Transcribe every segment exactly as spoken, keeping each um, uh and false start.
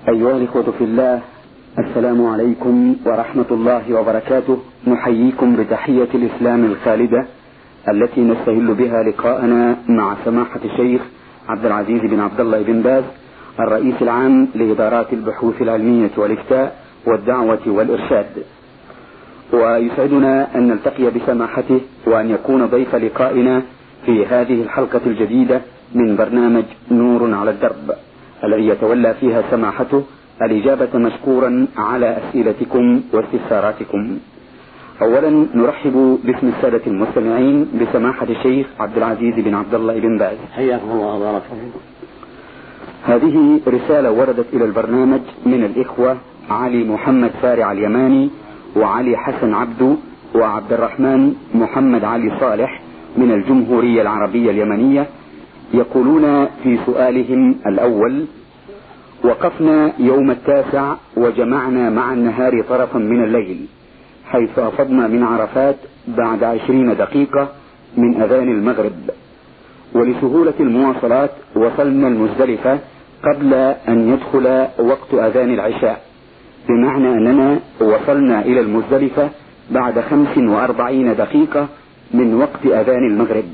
أيها الإخوة في الله، السلام عليكم ورحمة الله وبركاته. نحييكم بتحية الإسلام الخالدة التي نستهل بها لقاءنا مع سماحة الشيخ عبد العزيز بن عبد الله بن باز، الرئيس العام لإدارات البحوث العلمية والإفتاء والدعوة والإرشاد. ويسعدنا أن نلتقي بسماحته وأن يكون ضيف لقائنا في هذه الحلقة الجديدة من برنامج نور على الدرب، الذي يتولى فيها سماحته الإجابة مشكورا على أسئلتكم واستفساراتكم. أولا نرحب باسم السادة المستمعين بسماحة الشيخ عبد العزيز بن عبد الله بن باز. حياكم الله وبارك فيكم. هذه رسالة وردت إلى البرنامج من الإخوة علي محمد فارع اليماني وعلي حسن عبدو وعبد الرحمن محمد علي صالح من الجمهورية العربية اليمنية. يقولون في سؤالهم الأول: وقفنا يوم التاسع وجمعنا مع النهار طرفا من الليل، حيث أفضنا من عرفات بعد عشرين دقيقة من أذان المغرب، ولسهولة المواصلات وصلنا المزدلفة قبل أن يدخل وقت أذان العشاء، بمعنى أننا وصلنا إلى المزدلفة بعد خمس وأربعين دقيقة من وقت أذان المغرب.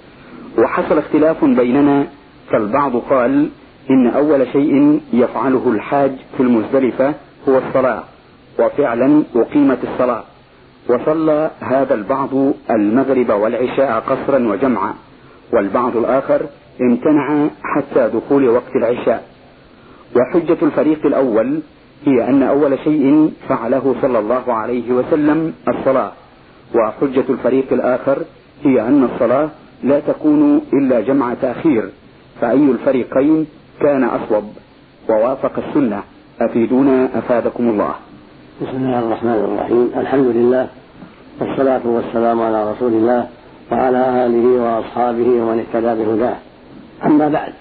وحصل اختلاف بيننا، فالبعض قال إن أول شيء يفعله الحاج في المزدلفة هو الصلاة، وفعلا أقيمت الصلاة، وصلى هذا البعض المغرب والعشاء قصرا وجمعا، والبعض الآخر امتنع حتى دخول وقت العشاء. وحجة الفريق الأول هي أن أول شيء فعله صلى الله عليه وسلم الصلاة، وحجة الفريق الآخر هي أن الصلاة لا تكون إلا جمع تأخير، فأي الفريقين كان أصوب ووافق السنة؟ أفيدونا أفادكم الله. بسم الله الرحمن الرحيم. الحمد لله والصلاة والسلام على رسول الله وعلى آله وأصحابه ومن اهتدى بهداه. أما بعد،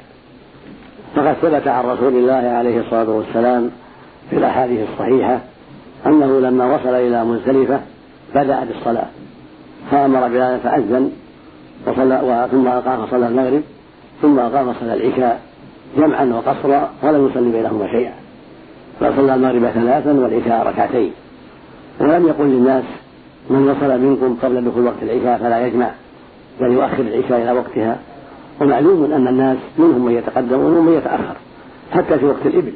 فقد ثبت عن رسول الله عليه الصلاة والسلام في الأحاديث الصحيحة أنه لما وصل إلى مزدلفة بدأ بالصلاة، فأمر بأن فأذن وصلى، ثم أقام صلى المغرب، ثم أقام صلى العشاء جمعا وقصرا ولم يصلي بينهما شيئا، فصلى المغرب ثلاثا والعشاء ركعتين. ولم يقل للناس من وصل منكم قبل دخول وقت العشاء فلا يجمع، بل يؤخر العشاء إلى وقتها. ومعلوم أن الناس منهم من يتقدم ومنهم من يتأخر حتى في وقت الإبل.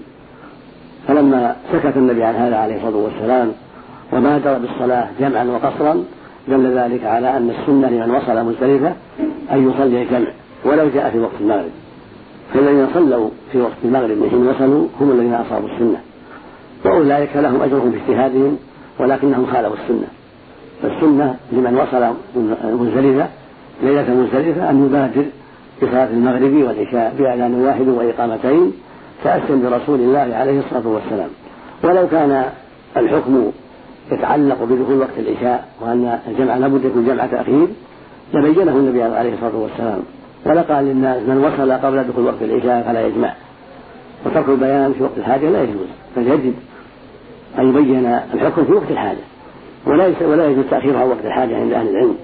فلما سكت النبي عن هذا عليه الصلاة والسلام وبادر بالصلاة جمعا وقصرا، دل ذلك على أن السنة لمن وصل مزدلفة أن يصلي الجمع ولو جاء في وقت المغرب. فالذين صلوا في وقت المغرب من حين وصلوا هم الذين أصابوا السنة، وأولئك لهم أجرهم باجتهادهم ولكنهم خالفوا السنة. فالسنة لمن وصل مزدلفة ليلة مزدلفة أن يبادر بصلاة المغرب والعشاء بأذان واحد وإقامتين تأسيا برسول الله عليه الصلاة والسلام. ولو كان الحكم يتعلق بدخول وقت العشاء وأن الجمع لابد يكون جمع تأخير لبينه النبي عليه الصلاة والسلام، ولقال للناس من وصل قبل دخول وقت العشاء فلا يجمع. وترك البيان في وقت الحاجة لا يجوز، بل يجب أن يبين الحكم في وقت الحاجة ولا يجوز تأخيرها وقت الحاجة عند أهل العلم.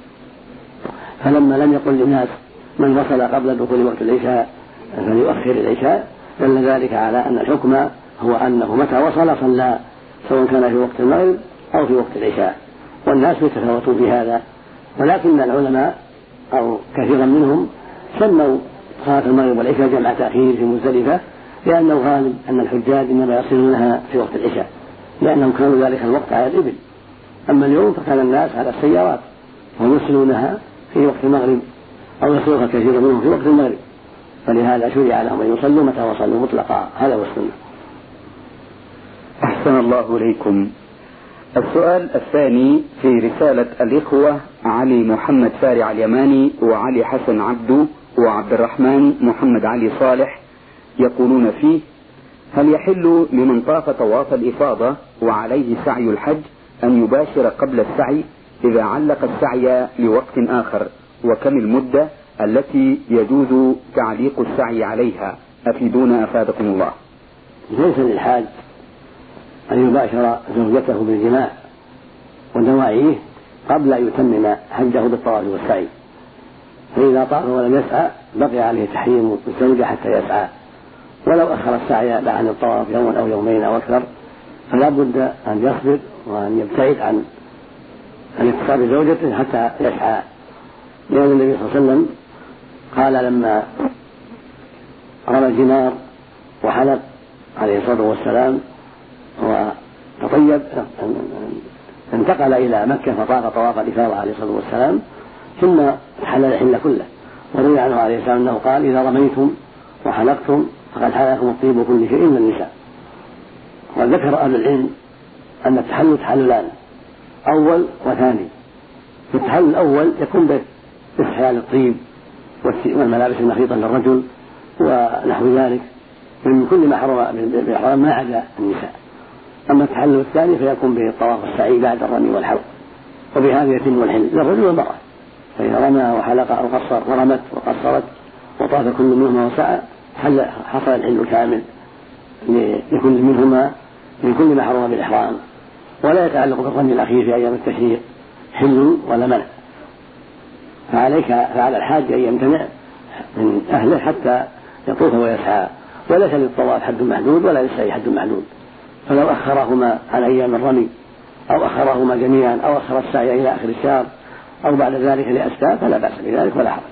فلما لم يقل للناس من وصل قبل دخول وقت العشاء فليؤخر العشاء، دل ذلك على أن الحكم هو أنه متى وصل صلى، سواء كان في وقت المغرب أو في وقت العشاء. والناس يتفاوتون في هذا، ولكن العلماء أو كثيرا منهم سموا صلاة المغرب والعشاء جمع تأخير في مزدلفة، لأنه غالب أن الحجاج إنما يصلونها في وقت العشاء، لأنهم كانوا ذلك الوقت على الإبل. أما اليوم فكان الناس على السيارات وهم يصلونها في وقت المغرب أو يصلونها كثير منهم في وقت المغرب، فلهذا شرع لهم أن يصلوا متى وصلوا مطلقا. هذا هو السنة. أحسن الله إليكم. السؤال الثاني في رسالة الإخوة علي محمد فارع اليماني وعلي حسن عبدو وعبد الرحمن محمد علي صالح. يقولون فيه: هل يحل لمن طاف طواف الإفاضة وعليه سعي الحج أن يباشر قبل السعي إذا علق السعي لوقت آخر؟ وكم المدة التي يجوز تعليق السعي عليها؟ أفيدونا أفادكم الله. ليس للحاج أن يباشر زوجته بالجماع ودواعيه قبل أن يتمم حجه بالطواف والسعي، فإذا طاف ولم يسعى بقي عليه تحريم الزوجة حتى يسعى، ولو أخر السعي عن الطواف يوما أو يومين أو أكثر فلا بد أن يصبر وأن يبتعد عن أن يتصل بزوجته حتى يسعى، لأن النبي صلى الله عليه وسلم قال لما رمى الجمار وحلق عليه الصلاة والسلام وتطيب انتقل إلى مكة فطاف طواف الإفاضة عليه الصلاة والسلام ثم حل الحل كله. وروي عنه عليه السلام أنه قال إذا رميتم وحلقتم فقد حلكم الطيب كل شيء إلا النساء. وذكر أهل العلم أن التحلل تحللان، أول وثاني. في التحلل الأول يكون باستحلال الطيب والملابس المخيطة للرجل ونحو ذلك من كل ما حرم بالإحرام ما عدا النساء. أما التحلل الثاني فيكون به الطواف السعي بعد الرمي والحلق، وبهذا يتم الحل للرجل والمرأة. فإذا رمى وحلق أو قصر ورمت وقصرت وطاف كل منهما وسعى حصل الحل كامل لكل منهما من كل ما حرم بالإحرام، ولا يتعلق بالرمي الأخير في أيام التشريق حل ولا منع. فعليك فعلى الحاج أن يمتنع من أهله حتى يطوف ويسعى، وليس للطواف حد محدود ولا للسعي حد محدود. فلو أخرهما عن أيام الرمي أو أخرهما جميعا أو أخر السعي إلى آخر الشهر أو بعد ذلك لأسباب فلا بأس بذلك ولا حرج.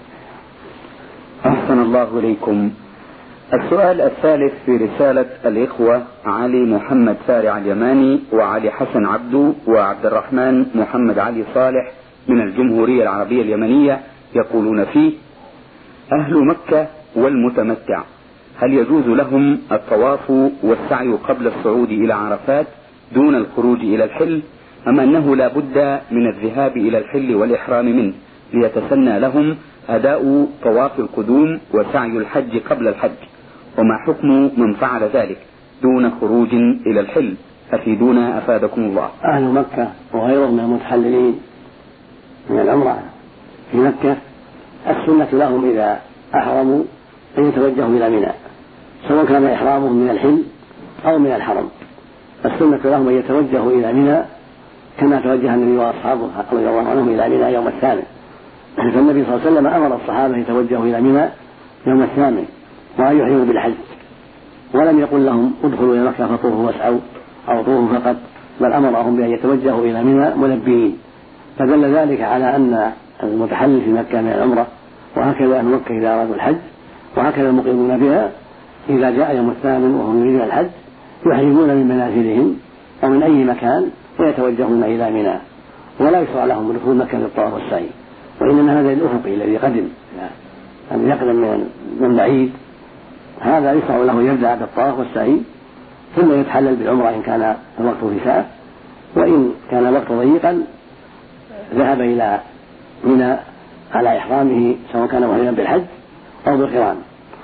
أحسن الله إليكم. السؤال الثالث في رسالة الإخوة علي محمد فارع اليماني وعلي حسن عبدو وعبد الرحمن محمد علي صالح من الجمهورية العربية اليمنية، يقولون فيه: أهل مكة والمتمتع هل يجوز لهم الطواف والسعي قبل الصعود إلى عرفات دون الخروج إلى الحل، أم أنه لا بد من الذهاب إلى الحل والإحرام منه ليتسنى لهم أداء طواف القدوم وسعي الحج قبل الحج؟ وما حكم من فعل ذلك دون خروج إلى الحل؟ أفيدونا أفادكم الله. أهل مكة وغيرهم من المتحللين من العمرة في مكة السنة لهم إذا أحرموا أن يتوجهوا إلى منى، سواء كان إحرامهم من الحل أو من الحرم. السنة لهم أن يتوجهوا إلى منى كما توجه النبي وأصحابه رضي الله عنهم إلى منى يوم الثامن. فالنبي صلى الله عليه وسلم أمر الصحابة يتوجهوا إلى منى يوم الثامن وأن يحرموا بالحج، ولم يقل لهم ادخلوا إلى مكة فطوفوا واسعوا أو طوفوا فقط، بل أمرهم بأن يتوجهوا إلى منى ملبيين. فدل ذلك على أن المتحلل في مكة من العمرة، وهكذا أهل مكة إذا أرادوا الحج، وهكذا المقيمون بها إذا جاء يوم الثامن وهم يريدون الحج يحرمون من منازلهم أو من أي مكان ويتوجهون إلى منى، ولا يشرع لهم دخول مكة للطواف والسعي، وإنما هذا الأفقي الذي قدم أن يقدم من بعيد هذا يشرع له يبدأ بالطواف والسعي ثم يتحلل بالعمرة إن كان الوقت في ساعة، وإن كان الوقت ضيقا ذهب إلى منى على إحرامه سواء كان محرما بالحج أو بالقران.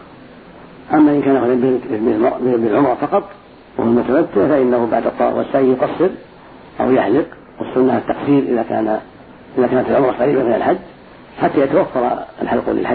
أما إن كان محرما بالعمرة فقط وهو المتمتع فإنه بعد الطواف والسعي يقصر أو يحلق، والسنة التقصير إذا كان إذا كانت العمرة قريبة من الحج حتى يتوفر الحلق للحج،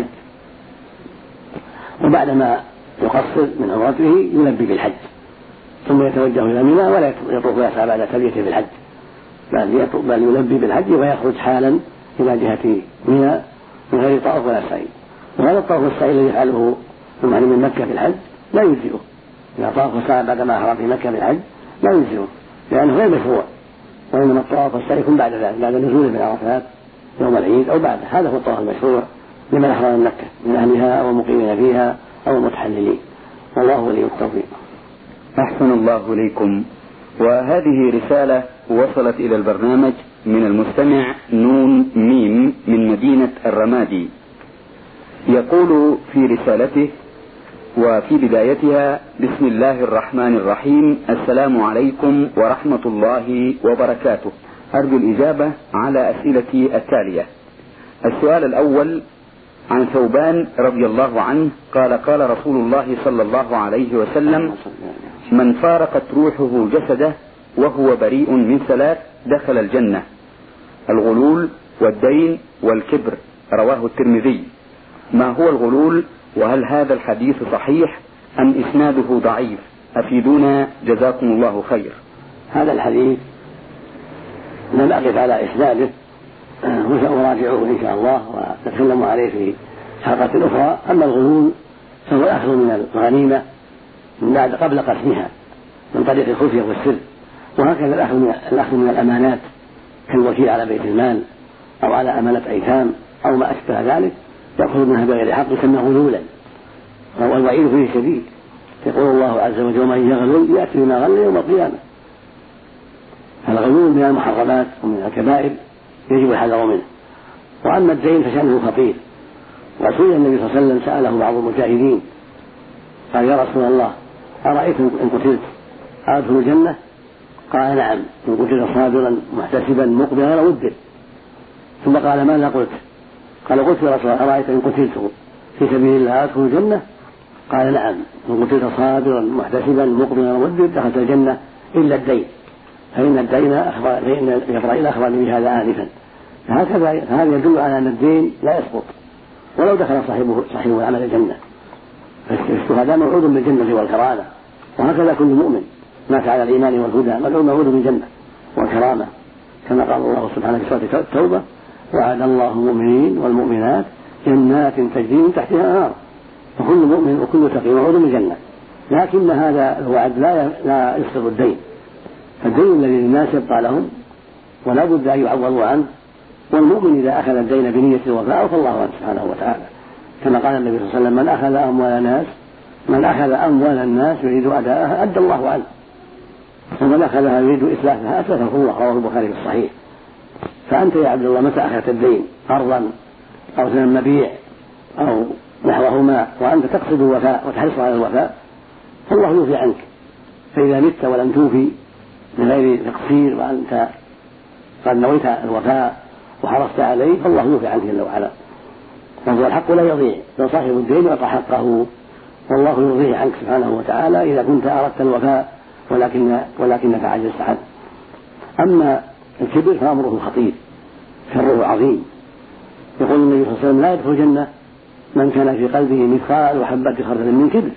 وبعدما يقصر من عمرته يلبي بالحج ثم يتوجه إلى منى ولا يطوف ويسعى بعد تلبيته بالحج، بل بل يلبي بالحج ويخرج حالا إلى جهة منى من غير طواف ولا سعي. وهذا الطواف والسعي الذي يفعله المحرم من مكة بالحج لا يجزئه، إذا طاف وسعى بعدما أحرم في مكة بالحج لا يجزئه لأنه غير مشروع، وإنما الطواف والسعي يكون بعد ذلك بعد نزول من عرفات يوم العيد أو بعد. هذا هو الطواف المشروع لمن أحرم من مكة من أهلها أو المقيمين فيها أو المتحللين، والله ولي التوفيق. أحسن الله إليكم. وهذه رسالة وصلت إلى البرنامج من المستمع نون ميم من مدينة الرمادي، يقول في رسالته وفي بدايتها: بسم الله الرحمن الرحيم، السلام عليكم ورحمة الله وبركاته. أرجو الإجابة على أسئلتي التالية. السؤال الأول عن ثوبان رضي الله عنه قال: قال رسول الله صلى الله عليه وسلم: من فارقت روحه جسده وهو بريء من ثلاث دخل الجنة: الغلول والدين والكبر. رواه الترمذي. ما هو الغلول؟ وهل هذا الحديث صحيح أم إسناده ضعيف؟ أفيدونا جزاكم الله خير. هذا الحديث لم أقف على إسناده وسأراجعه إن شاء الله ونتكلم عليه في حلقة أخرى. أما الغلول فهو الأخذ من الغنيمة من بعد قبل قسمها من طريق الخفية والسر. وهكذا الأخذ من الأمانات كالوكيل على بيت المال أو على أمانة أيتام أو ما أشبه ذلك يأخذ منها بغير حق يسمى غلولا، والوعيد فيه شديد. يقول الله عز وجل: ومن يغلل يأتي بما غل يوم القيامة. فالغلول من المحرمات ومن الكبائر يجب الحذر منه. وأما الدين فشأنه خطير، وسئل النبي صلى الله عليه وسلم سأله بعض المجاهدين قال: يا رسول الله أرأيت إن قتلت أدخل الجنة؟ قال: نعم إن قتلت صابرا محتسبا مقبلا غير مدبر. ثم قال: ماذا قلت؟ قال: قلت يا رسول الله أرأيت إن قتلت في سبيل الله أدخل الجنة؟ قال: نعم إن قتلت صابرا محتسبا مقبلا غير مدبر دخلت الجنة إلا الدين، فإن الدين أخبر فإن جبرائيل أخبرني بهذا آنفا. فهكذا هذا يدل على أن الدين لا يسقط ولو دخل صاحبه صاحبه العمل الجنة. فالشهداء موعود بالجنة والكرامة، وهكذا كل مؤمن مات على الإيمان والهدى موعود بالجنة والكرامة، كما قال الله سبحانه في سورة التوبة: وعد الله المؤمنين والمؤمنات جنات تجري من تحتها الأنهار. فكل مؤمن وكل تقي موعود بالجنة، لكن هذا الوعد لا لا يسقط الدين. فالدين الذي للناس يبقى لهم ولا بد أن يعوضوا عنه، والمؤمن إذا أخذ الدين بنية الوفاء فالله عنه سبحانه وتعالى، كما قال النبي صلى الله عليه وسلم: من أخذ أموال الناس من أخذ أموال الناس يريد أداءها أدى الله عنه، ومن أخذها يريد إتلافها أتلفه الله. رواه البخاري في الصحيح. فأنت يا عبد الله متى أخذت الدين قرضا أو ثمن مبيع أو نحوهما وأنت تقصد الوفاء وتحرص على الوفاء فالله يوفي عنك. فإذا مت ولم توفي بغير تقصير وأنت قد نويت الوفاء وحرصت عليه فالله يوفي عنك جل وعلا. فهو الحق لا يضيع، لو صاحب الدين أعطى حقه والله يرضيه عنك سبحانه وتعالى إذا كنت أردت الوفاء ولكن ولكنك عجزت عنه. أما الكبر فأمره خطير شره عظيم. يقول النبي صلى الله عليه وسلم: لا يدخل الجنة من كان في قلبه مثقال حبة خردل من كبر.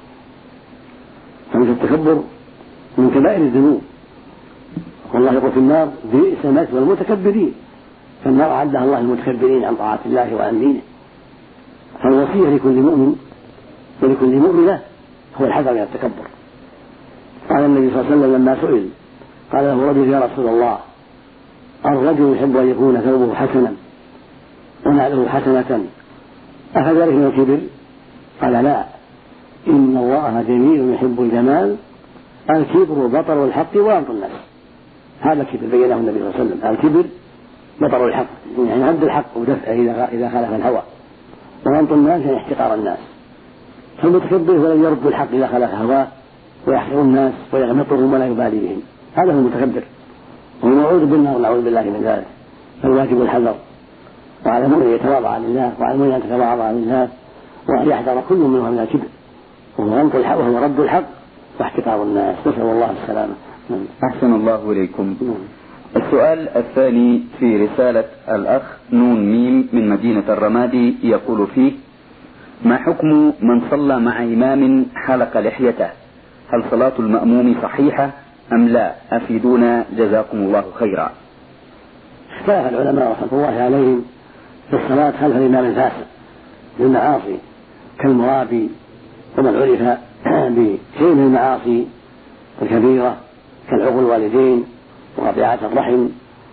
فمثل التكبر من كبائر الذنوب، والله يقول في النار: بئس مثوى المتكبرين. فالنار أعدها الله المتكبرين عن طاعة الله وعن دينه. فالوصية لكل مؤمن ولكل مؤمنة هو الحذر من التكبر. قال النبي صلى الله عليه وسلم لما سئل قال له رجل: يا رسول الله الرجل يحب أن يكون ثوبه حسنا ونعله حسنة أفذلك من الكبر؟ قال: لا، إن الله جميل يحب الجمال، الكبر بطر الحق وغمط الناس. هذا الكبر بينه النبي صلى الله عليه وسلم: الكبر بطر الحق يعني رد الحق ودفعه إذا خالف الهوى، وغمط الناس يعني احتقار الناس. فالمتكبر ولم يرد الحق إذا خالف هواه ويحقر الناس ويغمطهم ولا يبالي بهم، هذا هو المتكبر وهو موعود بالنار نعوذ بالله من ذلك. فالواجب الحذر، وعلى المؤمن ان يتواضع لله وعلى المؤمن ان تتواضع لله وان يحذر كل منهم من الكبر وهو غمط الحق وهو رد الحق واحتقار الناس. نسأل الله السلامة. أحسن الله إليكم. السؤال الثاني في رسالة الأخ نون ميم من مدينة الرمادي يقول فيه: ما حكم من صلى مع إمام حلق لحيته؟ هل صلاة المأموم صحيحة أم لا؟ أفيدونا جزاكم الله خيرا. اختلف العلماء رحمة الله عليهم في الصلاة خلف الإمام الفاسق بالمعاصي كالمرابي ومن عرف بشيء من المعاصي الكبيرة كالعقوق الوالدين وقطيعة الرحم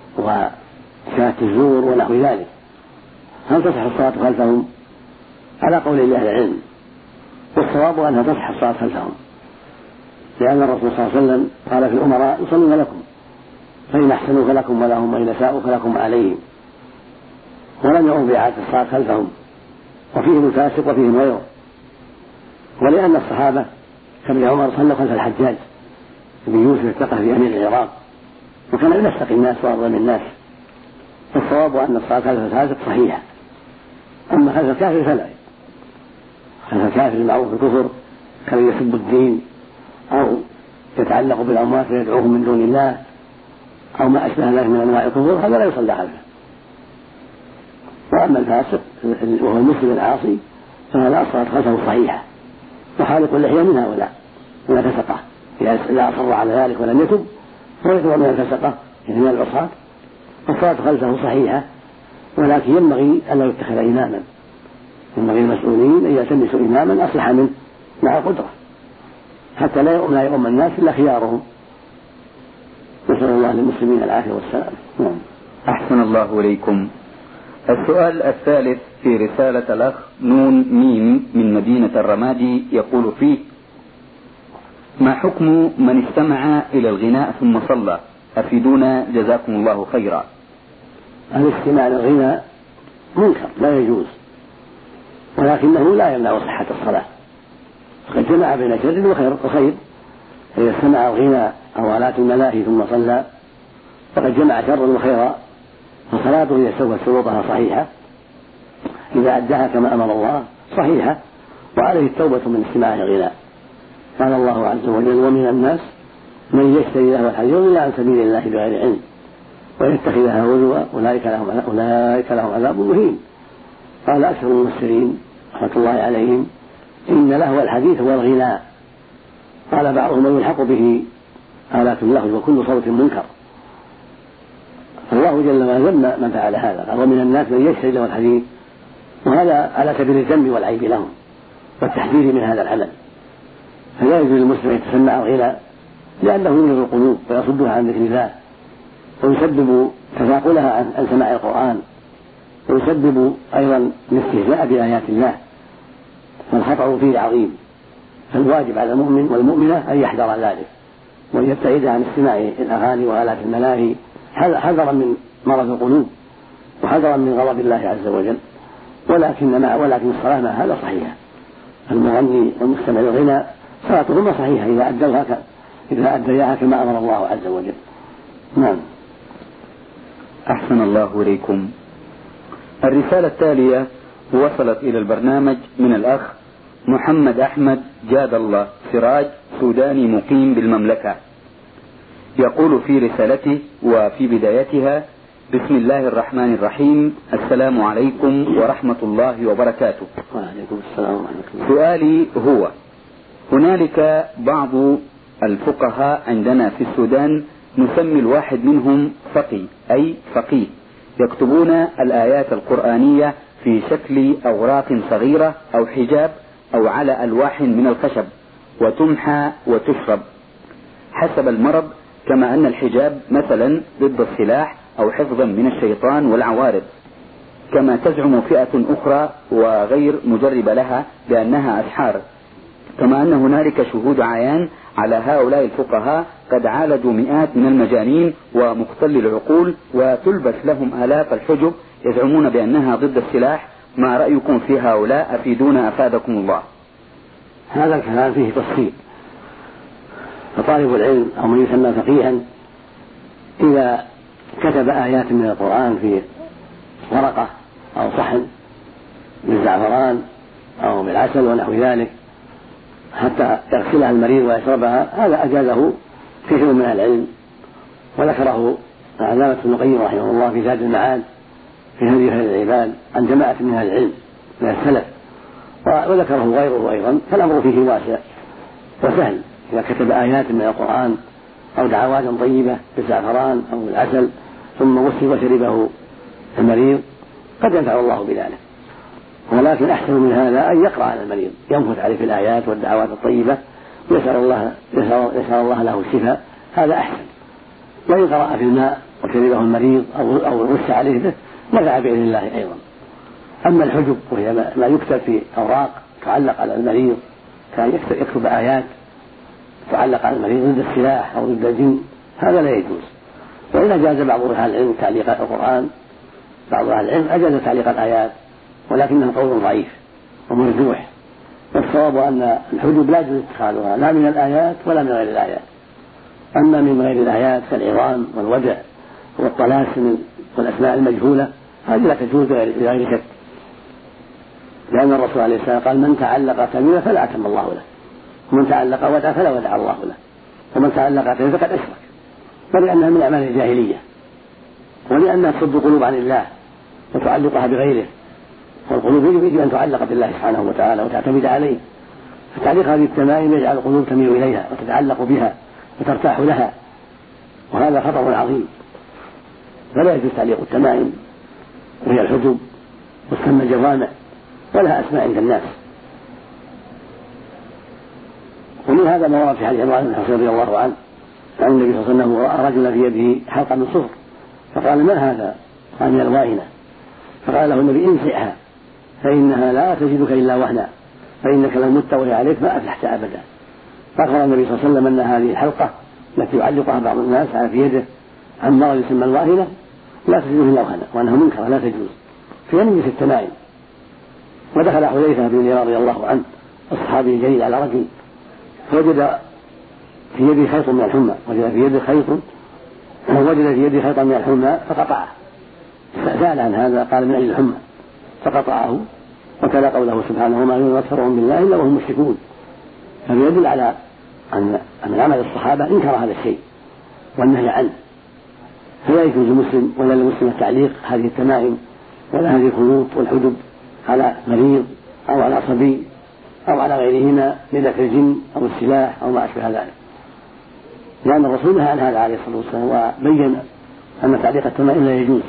وشهادة الزور ونحو ذلك. هل تصح الصلاة خلفهم؟ على قول أهل العلم، والصواب أنها تصح الصلاة خلفهم، لأن الرسول صلى الله عليه وسلم قال في الأمراء: يصلون لكم فإن أحسنوا فلكم ولهم وإن أساءوا فلكم عليهم. ولم يؤمر بإعادة الصلاة خلفهم، وفيهم الفاسق وفيهم غيره. ولأن الصحابة كابن عمر صلوا خلف الحجاج بن يوسف الثقفي أمير العراق وكان من أشرق الناس وأظلم الناس. فالصواب أن الصلاة خلف الفاسق صحيحة، أما خلف الكافر فلا. خلف الكافر المعروف بالكفر كان يسب الدين أو يتعلق بالأموات ويدعوهم من دون الله أو ما أشبه ذلك من أنواع الكفر هذا لا يصلى خلفه. وأما الفاسق وهو المسلم العاصي فهذا الصلاة خلفه صحيحة. وحالق اللحية من هؤلاء من الفسقة إذا أصر على ذلك ولم يتب فيكون من الفسقة يعني من العصاة. الصلاة خلفه صحيحة، ولكن ينبغي أن لا يتخذ إماما، ينبغي المسؤولين أن يلتمسوا إماما أصلح منه مع قدرة. حتى لا يؤم لا يؤم الناس إلا خيارهم. نسأل الله للمسلمين العافية والسلام. نعم. أحسن الله إليكم. السؤال الثالث في رسالة الأخ نون ميم من مدينة الرمادي يقول فيه: ما حكم من استمع إلى الغناء ثم صلى؟ أفيدونا جزاكم الله خيرا. الاستماع للغناء منكر لا يجوز، ولكنه لا يمنع صحة الصلاة، قد جمع بين شر وخير وخير. إذا استمع الغناء أو آلات الملاهي ثم صلى فقد جمع شرا وخيرا، فصلاته إذا استوفت شروطها صحيحة، إذا أداها كما أمر الله صحيحة، وعليه التوبة من استماع الغناء. قال الله عز وجل: ومن الناس من يشتري لهو الحديث ليضل عن سبيل الله بغير علم ويتخذها هزوا أولئك لهم أولئك لهم عذاب مهين. قال أكثر المفسرين رحمة الله عليهم: إن لهو الحديث هو الغناء. قال بعضهم: من يلحق به آلات اللهو وكل صوت منكر. الله جل وعلا ذم من فعل هذا، قال: ومن الناس من يشتري لهو الحديث، وهذا على سبيل الذم والعيب لهم والتحذير من هذا العمل. فلا يجوز للمسلم ان يتسمع الغناء، لأنه يمرض القلوب ويصدها عن ذكر الله، ويسبب تثاقلها عن سماع القرآن، ويسبب أيضا الاستهزاء بآيات الله، فالخطأ فيه عظيم. فالواجب على المؤمن والمؤمنة أن يحذر ذلك وأن يبتعد عن استماع الأغاني وآلات الملاهي، حذرا من مرض القلوب وحذرا من غضب الله عز وجل. ولكن مع ولكن الصلاة مع هذا صحيحة. المغني والمستمع للغناء صلاتهما صحيحة إذا أدوها إذا أدياها كما أمر الله عز وجل. نعم. أحسن الله إليكم. الرسالة التالية وصلت إلى البرنامج من الأخ محمد أحمد جاد الله سراج، سوداني مقيم بالمملكة. يقول في رسالته وفي بدايتها: بسم الله الرحمن الرحيم، السلام عليكم ورحمة الله وبركاته. وعليكم السلام ورحمة الله. سؤالي هو: هنالك بعض الفقهاء عندنا في السودان نسمي الواحد منهم فقي، أي فقيه، يكتبون الآيات القرآنية في شكل أوراق صغيرة أو حجاب أو على ألواح من الخشب وتمحى وتشرب حسب المرض، كما أن الحجاب مثلا ضد السلاح أو حفظا من الشيطان والعوارض، كما تزعم فئة أخرى وغير مجربة لها بأنها أسحار. كما أن هنالك شهود عيان على هؤلاء الفقهاء قد عالجوا مئات من المجانين ومختل العقول، وتلبس لهم آلاف الحجب يزعمون بأنها ضد السلاح. ما رأيكم في هؤلاء؟ أفيدونا أفادكم الله. هذا الكلام فيه تفصيل. فطالب العلم أو من يسمى فقيها إذا كتب آيات من القرآن في ورقة أو صحن بالزعفران أو بالعسل ونحو ذلك حتى يغسلها المريض ويشربها، هذا أجازه كثير من العلم، وذكره العلامة ابن القيم رحمه الله في زاد المعاد في هدي خير العباد عن جماعة من أهل العلم من السلف، وذكره غيره أيضا. فالأمر فيه واسع وسهل. إذا كتب آيات من القرآن أو دعوات طيبة بالزعفران أو بالعسل ثم غسل وشربه المريض قد ينفع الله بذلك. ولكن أحسن من هذا أن يقرأ على المريض، ينفث عليه في الآيات والدعوات الطيبة ويسأل الله يسأل الله له الشفاء، هذا أحسن. وإن قرأ في الماء وشربه المريض أو أو غش عليه به نفع بإذن الله أيضا. أما الحجب وهي ما يكتب في أوراق تعلق على المريض، كان يكتب آيات تعلق على المريض ضد السلاح أو ضد الجن، هذا لا يجوز. وإن أجاز بعض أهل العلم تعليق القرآن، بعض أهل العلم أجاز تعليق الآيات، ولكنه قول ضعيف ومرجوح. والصواب أن الحجب لا يجوز اتخاذها لا من الآيات ولا من غير الآيات. أما من غير الآيات كالعظام والودع والطلاسم والأسماء المجهولة هذه لا تجوز بغير شك، لأن الرسول عليه السلام قال: من تعلق تميمة فلا أتم الله له، ومن تعلق ودع فلا ودع الله له، ومن تعلق تميمة فقد أشرك. ولأنها من أعمال الجاهلية، ولأنها تصد القلوب عن الله وتعلقها بغيره، والقلوب يجب أن تعلق بالله سبحانه وتعالى وتعتمد عليه. فتعليق هذه التمائم يجعل القلوب تميل إليها وتتعلق بها وترتاح لها، وهذا خطر عظيم. فلا يجوز تعليق التمائم وهي الحجب وتسمى الجوامع ولها أسماء عند الناس، ومن هذا ما ورد في حديث عمران بن الحصين رضي الله عنه عن النبي صلى الله عليه وسلم رأى رجلا في يده حلقة من صفر فقال ما هذا؟ قال من الواهنة. فقال له النبي انزعها فإنها لا تزيدك إلا وهنا فإنك لو مت وهي عليك ما أفلحت أبدا. فأخبر النبي صلى الله عليه وسلم أن هذه الحلقة التي يعلقها بعض الناس على في يده عن مرض يسمى الواهنة لا تزيد إلا وهنا وأنها منكرة لا تجوز فينجس التمائم. ودخل حذيفة بن اليمان رضي الله عنه الصحابي الجليل على رجل فوجد في يده خيط من الحمى وجد في يده خيط وجد في يده خيطا من الحمى فقطعه. سأل عن هذا قال من أجل الحمى فقطعه وتلا قوله سبحانه وما يؤمن أكثرهم بالله إلا وهم مشركون. فيدل على أن من عمل الصحابة انكر هذا الشيء والنهي عنه. فلا يجوز المسلم ولا للمسلم تعليق هذه التمائم ولا هذه الخيوط والحجب على مريض أو على صبي أو على غيرهما لذكر الجن أو السلاح أو ما أشبه ذلك، لأن الرسول نهى عن هذا عليه الصلاة والسلام وبين أن تعليق التمائم لا يجوز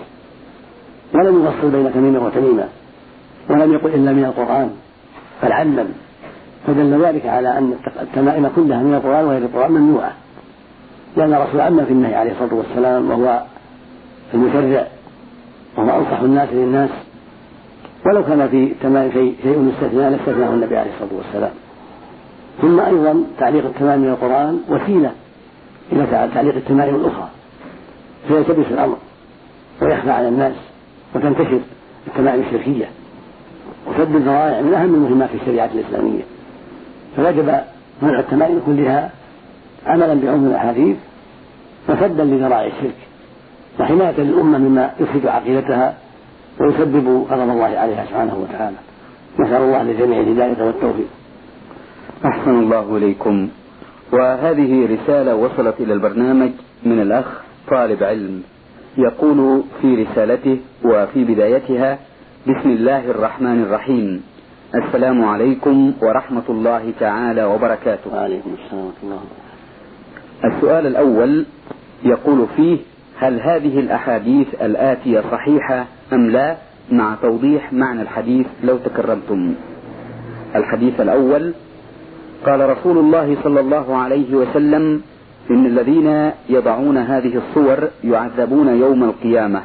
ولم يفصل بين تميمة وتميمة ولم يقل إلا من القرآن بل علم. فدل ذلك على أن التمائم كلها من القرآن وهي القرآن ممنوعة لأن الرسول عم في النهي عليه الصلاة والسلام وهو المشرع وهو أنصح الناس للناس ولو كان في التمائم شيء شيء استثناء لاستثناه النبي عليه الصلاة والسلام. ثم أيضا تعليق التمائم من القرآن وسيلة إلى تعليق التمائم الأخرى فيلتبس الأمر ويخفى على الناس وتنتشر التمائم الشركية وسد الذرائع من أهم المهمات في الشريعة الإسلامية. فوجب منع التمائم كلها عملا بعموم الأحاديث وسدا لذرائع الشرك وحماية للأمة مما يفسد عقيدتها ويسبب غضب الله عليها سبحانه وتعالى. نسأل الله لجميع الهداية والتوفيق. أحسن الله إليكم. وهذه رسالة وصلت إلى البرنامج من الأخ طالب علم يقول في رسالته وفي بدايتها: بسم الله الرحمن الرحيم، السلام عليكم ورحمة الله تعالى وبركاته. وعليكم السلام ورحمة الله. السؤال الأول يقول فيه: هل هذه الأحاديث الآتية صحيحة أم لا، مع توضيح معنى الحديث لو تكرمتم. الحديث الأول: قال رسول الله صلى الله عليه وسلم: إن الذين يضعون هذه الصور يعذبون يوم القيامة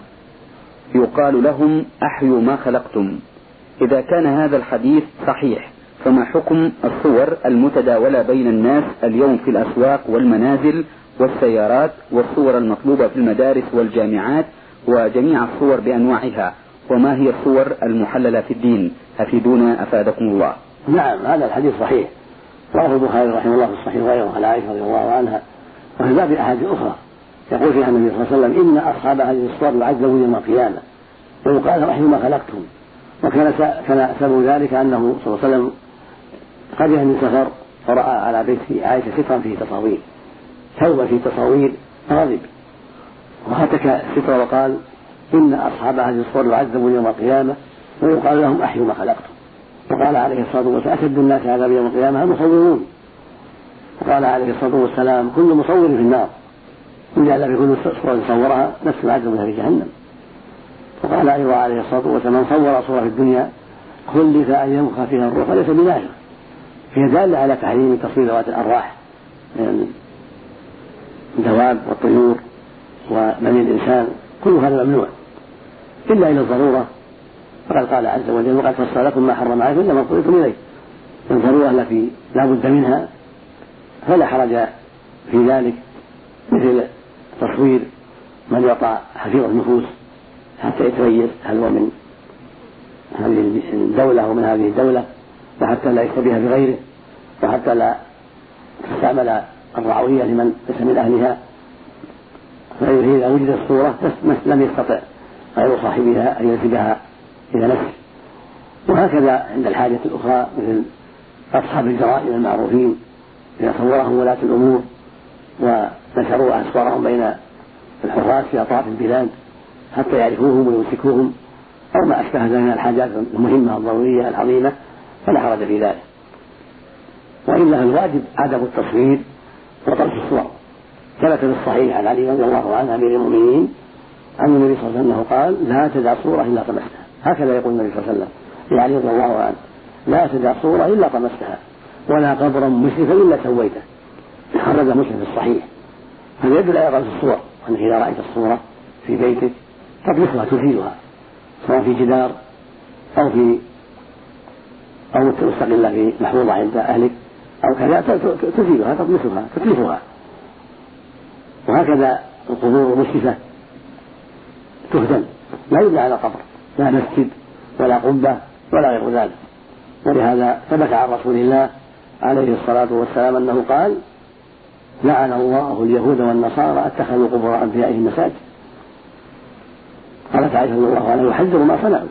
يقال لهم أحيوا ما خلقتم. إذا كان هذا الحديث صحيح فما حكم الصور المتداولة بين الناس اليوم في الأسواق والمنازل والسيارات والصور المطلوبة في المدارس والجامعات وجميع الصور بأنواعها، وما هي الصور المحللة في الدين؟ أفيدونا أفادكم الله. نعم، هذا الحديث صحيح، رواه البخاري رحمه الله في الصحيح وغيره عن عائشة رضي الله عنها وفي باب أحاديث أخرى يقول فيها النبي صلى الله عليه وسلم: إن أصحاب هذه الصور يعذبون يوم القيامة ويقال لهم أحيوا ما خلقتم. وكان كان سبب ذلك أنه صلى الله عليه وسلم قدم من سفر ورأى على بيت عائشة سترا فيه تصاوير، ثوبا فيه تصاوير، غضب وهتك الستر وقال: إن أصحاب هذه الصور يعذبون يوم القيامة ويقال لهم أحيوا ما خلقتم. وقال عليه الصلاة والسلام: أشد الناس عذابا يوم القيامة المصورون. وقال عليه الصلاة والسلام: كل مصور في النار إلا الذي كل صورة صورها نفس العذاب في جهنم. وقال أيضا عليه الصلاة والسلام: من صور صورة في الدنيا كلف أن ينفخ فيها الروح وليس بنافخ. فهي دالة على تحريم تصوير ذوات الأرواح من الدواب والطيور ومن الإنسان، كل هذا ممنوع إلا إلى الضرورة. فقد قال عز وجل: وقد فصل لكم ما حرم عليكم إلا ما اضطررتم إليه. الضرورة التي لا بد منها فلا حرج في ذلك، مثل تصوير من يعطى حفيظ النفوس حتى يتميز هل هو من هذه الدولة ومن هذه الدولة، وحتى لا يشتبه بغيره، وحتى لا تستعمل الرعوية لمن ليس من أهلها. فإذا وجدت الصورة لم يستطع غير صاحبها أن ينسبها إلى نفسه. وهكذا عند الحاجة الأخرى مثل أصحاب الجرائم المعروفين إذا صورهم ولاة الأمور ونشروا أسوارهم بين الحراس في أطراف البلاد حتى يعرفوهم ويمسكوهم أو ما أشبه ذلك من الحاجات المهمة الضرورية العظيمة فلا حرج في ذلك. وإلا الواجب عدم التصوير وطرح الصور. ثبت في الصحيح عن علي رضي الله عنه أمير المؤمنين عن النبي صلى الله عليه وسلم قال: لا تدع صورة إلا طمستها. هكذا يقول النبي صلى الله عليه وسلم لعلي رضي الله عنه: لا تدع صورة إلا طمستها. ولا قبرا مشرفا إلا سويته. خرج مسلم في الصحيح. هذا يدل أيضا في الصور، أنك إذا رأيت الصورة في بيتك تطلقها تزيلها، سواء في جدار أو في أو مستقلة في محفوظة عند أهلك أو كذا، تزيلها تطمسها تتلفها. وهكذا القبور المشرفة تهدم، لا يبنى على قبر، لا مسجد ولا قبة ولا غير ذلك. ولهذا ثبت عن رسول الله عليه الصلاة والسلام أنه قال: لعن الله اليهود والنصارى اتخذوا قبور أنبيائهم مساجد. قالت عائشة رضي الله عنها: يحذر ما صنعوا.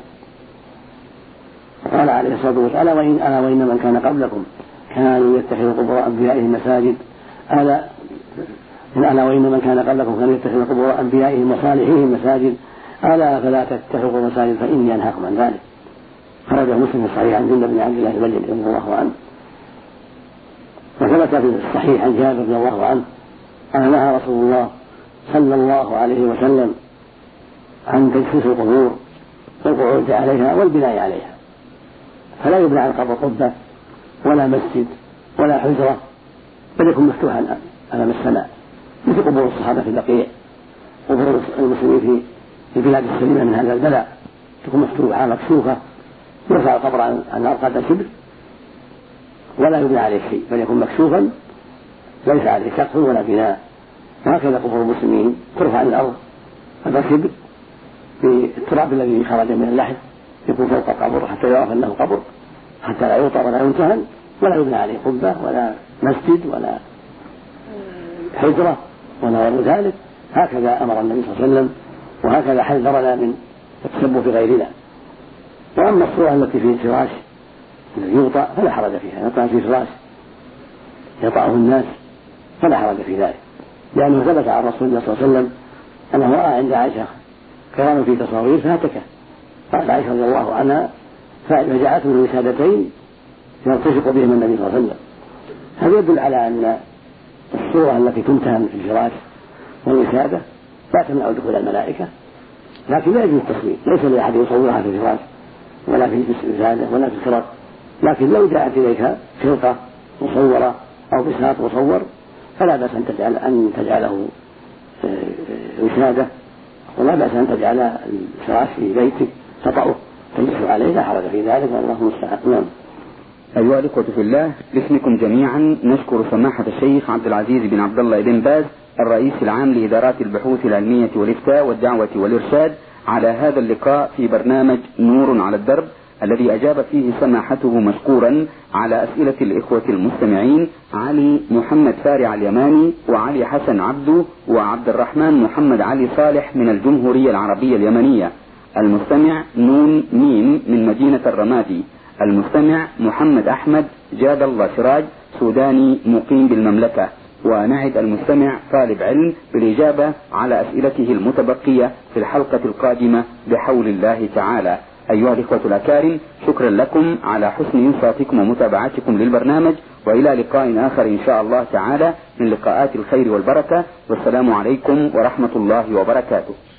قال عليه الصلاة والسلام: ألا وإن ألا وإن من كان قبلكم كانوا يتخذوا قبور أنبيائهم مساجد ألا ألا وإن من كان قبلكم كانوا يتخذوا قبور أنبيائهم وصالحيهم مساجد ألا فلا تتخذوا مساجد فإني أنهاكم عن ذلك. خرجه مسلم الصحيح عن جندب بن عبد الله البجلي رضي الله عنه. وثبت في الصحيح عن جابر رضي الله عنه أن نهى رسول الله صلى الله عليه وسلم عن تجسيس القبور والقعود عليها والبناء عليها، فلا يبنى على القبر قبة ولا مسجد ولا حجرة، بل يكون مفتوحا أمام السماء، مثل قبور الصحابة في البقيع، قبور المسلمين في البلاد السليمة من هذا البلاء تكون مفتوحة مكشوفة، يرفع القبر عن أرقاد الكبر ولا يبنى عليه شيء، بل يكون مكشوفا ليس عليه سقف ولا بناء. وهكذا قبور المسلمين ترفع عن الأرض هذا الكبر بالتراب الذي خرج من اللحد يكون فوق القبر حتى يعرف أنه قبر، حتى لا يوطى ولا يمتهن، ولا يبنى عليه قبة ولا مسجد ولا حجرة ولا غير ذلك. هكذا أمر النبي صلى الله عليه وسلم، وهكذا حذرنا من التسبب في غيرنا. وأما الصورة التي في الفراش الذي يوطأ فلا حرج فيها، يطأ في فراش يطأه الناس فلا حرج في ذلك، لأنه ثبت عن رسول الله صلى الله عليه وسلم أنه رأى عند عائشة كرام في تصاوير فهتكه. قال عائشة رضي الله عنها: فجعلته وسادتين يرتشق بهم النبي صلى الله عليه وسلم. هذا يدل على أن الصورة التي تمتهن في الفراش والوسادة لا تمنع دخول الملائكة، لكن لا يجوز التصوير، ليس لأحد يصورها في الفراش ولا في الوسادة ولا في الخرق، لكن لو جاءت إليك خرقة مصورة أو بساط مصور فلا بأس أن تجعل أن تجعله وسادة، ولا بأس أن تجعل الفراش في بيتك تطأه تجلس عليه، لا حرج في ذلك، والله المستعان. أيها الإخوة في الله، باسمكم جميعا نشكر سماحة الشيخ عبد العزيز بن عبد الله بن باز الرئيس العام لإدارات البحوث العلمية والإفتاء والدعوة والإرشاد على هذا اللقاء في برنامج نور على الدرب، الذي أجاب فيه سماحته مشكورا على أسئلة الإخوة المستمعين علي محمد فارع اليماني وعلي حسن عبدو وعبد الرحمن محمد علي صالح من الجمهورية العربية اليمنية، المستمع نون ميم من مدينة الرمادي، المستمع محمد أحمد جاد الله سراج سوداني مقيم بالمملكة. ونعد المستمع طالب علم بالإجابة على أسئلته المتبقية في الحلقة القادمة بحول الله تعالى. أيها الإخوة الأكارم، شكرا لكم على حسن إنصاتكم ومتابعتكم للبرنامج، وإلى لقاء آخر إن شاء الله تعالى من لقاءات الخير والبركة، والسلام عليكم ورحمة الله وبركاته.